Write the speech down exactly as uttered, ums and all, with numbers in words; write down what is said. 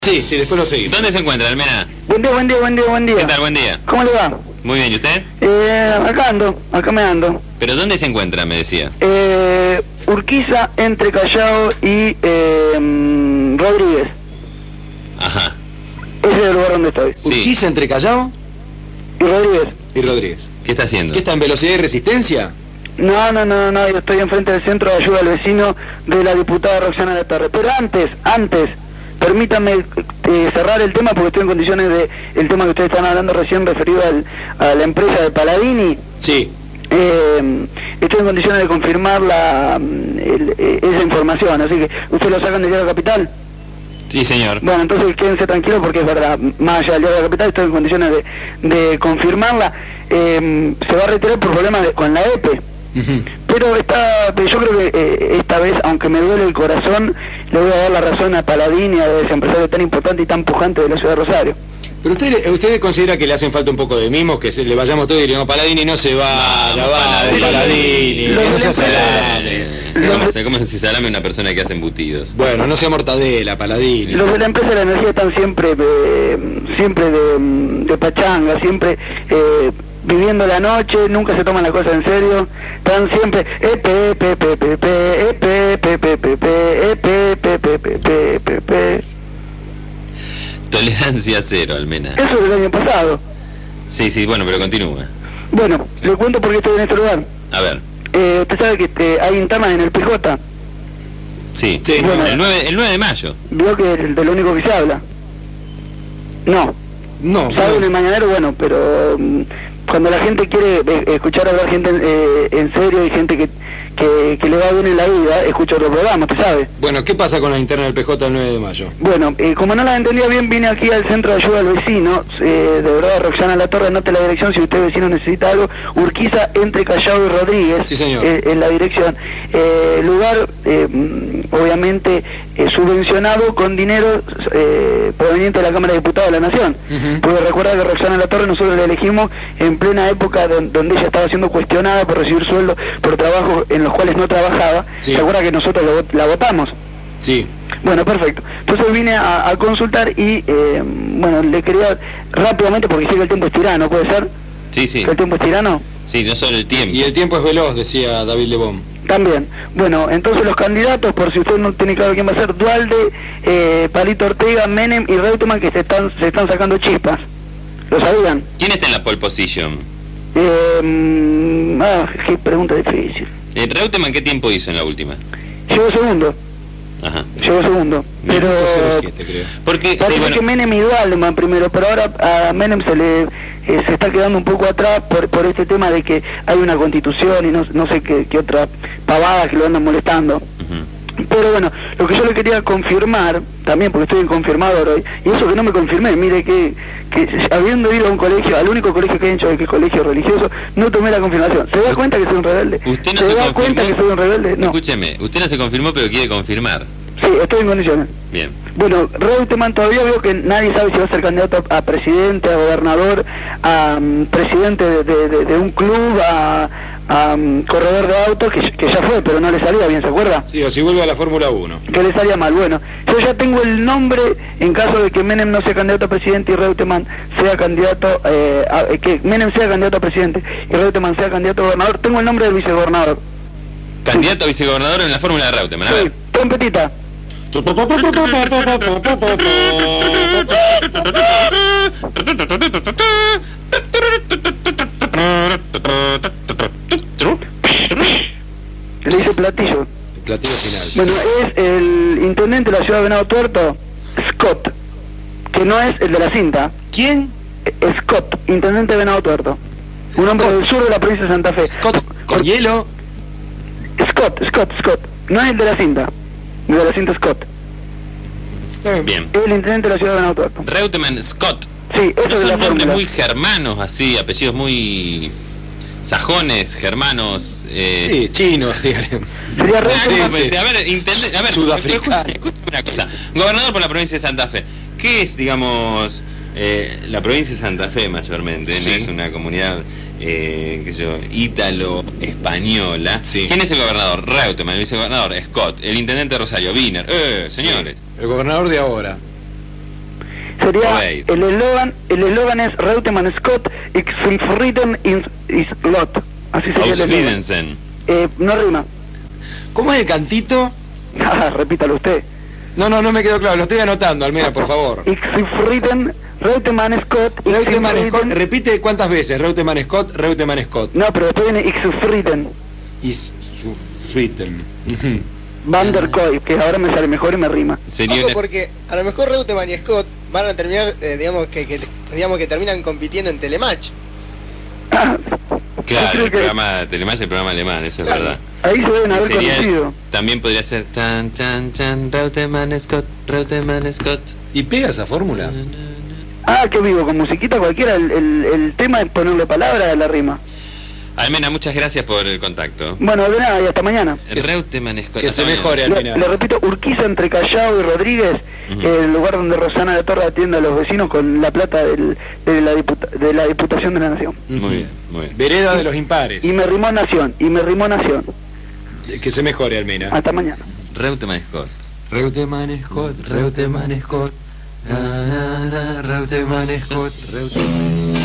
Sí, sí, después lo seguimos. ¿Dónde se encuentra, Almena? Buen día, buen día, buen día, buen día. ¿Qué tal? Buen día. ¿Cómo le va? Muy bien, ¿y usted? Eh, acá ando, acá me ando. ¿Pero dónde se encuentra, me decía? Eh, Urquiza, entre Callao y eh, Rodríguez. Ajá. Ese es el lugar donde estoy. Sí. Urquiza entre Callao ¿Y Rodríguez? y Rodríguez. ¿Qué está haciendo? ¿Qué está en velocidad y resistencia? No, no, no, no, yo estoy enfrente del Centro de Ayuda al Vecino de la diputada Roxana Latorre. Pero antes, antes, permítame eh, cerrar el tema porque estoy en condiciones de... El tema que ustedes están hablando recién referido al, a la empresa de Paladini. Sí. Eh, estoy en condiciones de confirmar la, el, eh, esa información, así que ustedes lo sacan del Diario Capital. Sí, señor. Bueno, entonces quédense tranquilos porque es verdad, más allá del Diario Capital estoy en condiciones de, de confirmarla. Eh, se va a retirar por problemas de, con la E P E. Uh-huh. Pero está, yo creo que eh, esta vez, aunque me duele el corazón, le voy a dar la razón a Paladini, a ese empresario tan importante y tan pujante de la ciudad de Rosario. Pero usted, usted considera que le hacen falta un poco de mimos, que se, le vayamos todos y le digamos Paladini no se va, la va, Paladini. Paladini, Lo- no sea lo- salame. lo- ¿Cómo se, cómo se salame una persona que hace embutidos? Bueno, no sea mortadela, Paladini. Los de la empresa de la energía están siempre, eh, siempre de, de pachanga, siempre eh, viviendo la noche, nunca se toman la cosa en serio, están siempre epe, epe, epe, epe, epe, epe, epe, epe, epe, epe, epe, epe, epe, epe. Tolerancia cero, Almena. Eso del año pasado. Sí, sí, bueno, pero continúa. Bueno, le cuento por qué estoy en este lugar. A ver. Eh, usted sabe que este, hay internas en el P J. Sí, Sí, bueno. el, nueve, el nueve de mayo. Vio que es de lo único que se habla. No, No, sabe en el no. mañanero, bueno, pero mm, cuando la gente quiere eh, escuchar hablar gente eh, en serio y gente que, que, que le va bien en la vida, escucha otro programa, ¿usted sabe? Bueno, ¿qué pasa con la interna del P J el nueve de mayo? Bueno, eh, como no la entendía bien, vine aquí al Centro de Ayuda al Vecino, eh, de verdad, Roxana Latorre, anote la dirección, si usted vecino necesita algo, Urquiza, entre Callao y Rodríguez, Sí, señor. eh, en la dirección. Eh, lugar, eh, mm, obviamente, eh, subvencionado con dinero eh, proveniente de la Cámara de Diputados de la Nación. Ujú. Porque recuerda que Roxana Latorre nosotros la elegimos en plena época don- donde ella estaba siendo cuestionada por recibir sueldo por trabajos en los cuales no trabajaba. Sí. ¿Se acuerda que nosotros la vot- la votamos? Sí. Bueno, perfecto. Entonces vine a, a consultar y, eh, bueno, le quería rápidamente, porque sé que el tiempo es tirano, ¿puede ser? Sí, sí. ¿Que el tiempo es tirano? Sí, no solo el tiempo. Y el tiempo es veloz, decía David Lebón. También. Bueno, entonces los candidatos, por si usted no tiene claro quién va a ser, Dualde, eh, Palito Ortega, Menem y Reutemann, que se están, se están sacando chispas. ¿Lo sabían? ¿Quién está en la pole position? Eh, mm, ah, qué pregunta difícil. Eh, Reutemann, ¿qué tiempo hizo en la última? Llegó segundo, Ajá. llegó segundo. Pero cero siete, creo. Porque, sí, parece bueno, que Menem y Dualdeman primero, pero ahora a Menem se le eh, se está quedando un poco atrás por, por este tema de que hay una constitución y no, no sé qué, qué otra pavada que lo andan molestando. ujú. Pero bueno, lo que yo le quería confirmar, también porque estoy en confirmador hoy, y eso que no me confirmé, mire que, que habiendo ido a un colegio, al único colegio que he hecho, que es colegio religioso, no tomé la confirmación. ¿Se da cuenta que soy un rebelde? Usted no ¿Se se da cuenta confirmó. que soy un rebelde? No. Escúcheme, usted no se confirmó, pero quiere confirmar. Sí, estoy en condiciones. Bien. Bueno, Reutemann todavía veo que nadie sabe si va a ser candidato a, a presidente, a gobernador, a um, presidente de, de, de, de un club, a, a um, corredor de autos, que, que ya fue, pero no le salía bien, ¿se acuerda? Sí, o si vuelve a la Fórmula uno. Que le salía mal. Bueno, yo ya tengo el nombre en caso de que Menem no sea candidato a presidente y Reutemann sea candidato, eh, a, que Menem sea candidato a presidente y Reutemann sea candidato a gobernador. Tengo el nombre del vicegobernador. Candidato a vicegobernador en la fórmula de Reutemann. A Sí, ver. trompetita. Le hice platillo. El platillo final. Bueno, es el intendente de la ciudad de Venado Tuerto, Scott, que no es el de la cinta. ¿Quién? Eh, Scott, intendente de Venado Tuerto. Un hombre Scott. del sur de la provincia de Santa Fe. Scott, con hielo. Scott, Scott, Scott. No es el de la cinta. El de la cinta Scott. Bien. Es el intendente de la ciudad de Venado Tuerto. Reutemann Scott. Sí, eso No es la son nombres fórmula. muy germanos, así, apellidos muy sajones, germanos. Eh... Sí, chino, dígale. Sería Ah, Reutemann. ¿cómo sí, pensé? sí. A ver, intendente, a ver, Sudafricano. escuche- escuche una cosa. Gobernador por la provincia de Santa Fe. ¿Qué es, digamos, eh, la provincia de Santa Fe mayormente? Sí. No es una comunidad, eh, qué sé yo, ítalo-española. Sí. ¿Quién es el gobernador? Reutemann. El vicegobernador, Scott. El intendente de Rosario, Wiener. Eh, señores. Sí, el gobernador de ahora. Sería, Obeid. el eslogan, el eslogan es Reutemann Scott, ich zufrieden in is lot. Así sería el eslogan. Ausfriedensen. Eh, no rima. ¿Cómo es el cantito? Ah, repítalo usted. No, no, no me quedó claro, lo estoy anotando, Almena, por favor. Ich zufrieden, Reutemann Scott, ich Reutemann Scott, zufrieden. repite cuántas veces, Reutemann Scott, Reutemann Scott. No, pero después viene ich zufrieden. Is zufrieden. Ujú. Van der Koy, que ahora me sale mejor y me rima. Sería Ojo, una... porque a lo mejor Reutemann y Scott van a terminar, eh, digamos que, que digamos que terminan compitiendo en Telematch. Ah, yo Claro, creo el que programa Telematch es el programa alemán, eso es Claro. verdad. ahí se deben haber Sería- conocido. también podría ser tan, tan, tan, Reutemann Scott, Reutemann Scott. ¿Y pega esa fórmula? Ah, qué vivo, con musiquita cualquiera, el, el, el tema es ponerle palabra a la rima. Almena, muchas gracias por el contacto. Bueno, de nada, y hasta mañana. Que se- Reutemann Scott. Que hasta se mañana. mejore, Le, Almena. le repito, Urquiza entre Callao y Rodríguez, Ujú. el lugar donde Rosana de Torre atiende a los vecinos con la plata del, de, la diputa- de la Diputación de la Nación. Muy bien, muy bien. Vereda de los impares. Y me rimó Nación, y me rimó Nación. Que se mejore, Almena. Hasta mañana. Reutemann Scott. Reutemann Scott, Reutemann Scott. Na, na, na, Reutemann Scott, Reutemann.